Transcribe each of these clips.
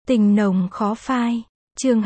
Tình nồng khó phai. Chương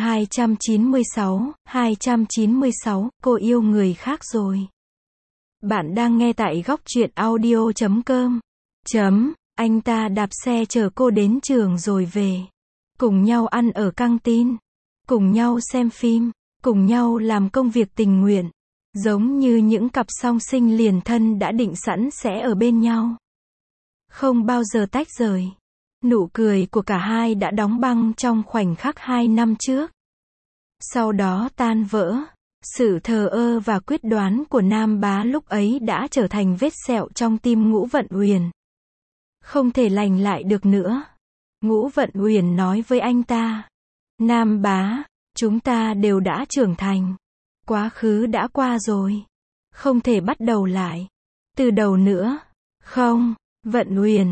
296, cô yêu người khác rồi. Bạn đang nghe tại góc truyện audio.com. Anh ta đạp xe chở cô đến trường rồi về. Cùng nhau ăn ở căng tin. Cùng nhau xem phim. Cùng nhau làm công việc tình nguyện. Giống như những cặp song sinh liền thân đã định sẵn sẽ ở bên nhau. Không bao giờ tách rời. Nụ cười của cả hai đã đóng băng trong khoảnh khắc 2 năm trước. Sau đó tan vỡ. Sự thờ ơ và quyết đoán của Nam Bá lúc ấy đã trở thành vết sẹo trong tim Ngũ Vận Uyển. Không thể lành lại được nữa. Ngũ Vận Uyển nói với anh ta. Nam Bá, chúng ta đều đã trưởng thành. Quá khứ đã qua rồi. Không thể bắt đầu lại. Từ đầu nữa. Không, Vận Uyển,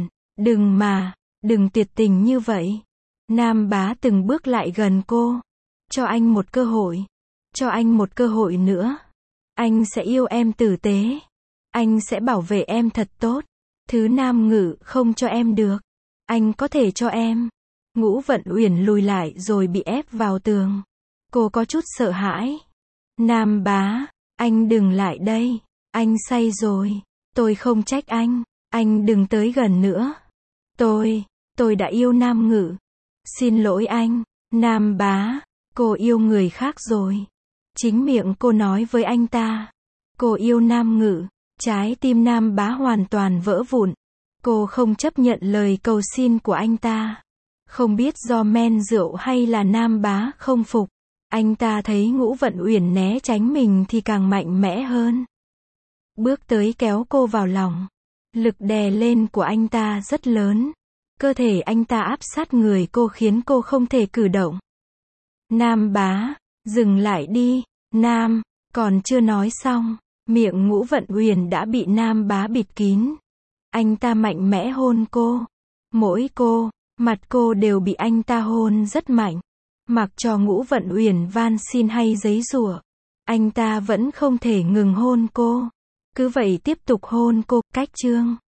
đừng tuyệt tình như vậy. Nam Bá từng bước lại gần cô. Cho anh một cơ hội. Cho anh một cơ hội nữa. Anh sẽ yêu em tử tế. Anh sẽ bảo vệ em thật tốt. Thứ Nam Ngự không cho em được. Anh có thể cho em. Ngũ Vận Uyển lùi lại rồi bị ép vào tường. Cô có chút sợ hãi. Nam Bá, anh đừng lại đây. Anh say rồi. Tôi không trách anh. Anh đừng tới gần nữa. Tôi đã yêu Nam Ngự. Xin lỗi anh. Nam Bá, cô yêu người khác rồi. Chính miệng cô nói với anh ta. Cô yêu Nam Ngự. Trái tim Nam Bá hoàn toàn vỡ vụn. Cô không chấp nhận lời cầu xin của anh ta. Không biết do men rượu hay là Nam Bá không phục. Anh ta thấy Ngũ Vận Uyển né tránh mình thì càng mạnh mẽ hơn. Bước tới kéo cô vào lòng. Lực đè lên của anh ta rất lớn. Cơ thể anh ta áp sát người cô khiến cô không thể cử động. Nam Bá, dừng lại đi. Nam, còn chưa nói xong. Miệng Ngũ Vận Uyển đã bị Nam Bá bịt kín. Anh ta mạnh mẽ hôn cô. Mỗi cô, mặt cô đều bị anh ta hôn rất mạnh. Mặc cho Ngũ Vận Uyển van xin hay giấy giụa, anh ta vẫn không thể ngừng hôn cô. Cứ vậy tiếp tục hôn cô, cách chương.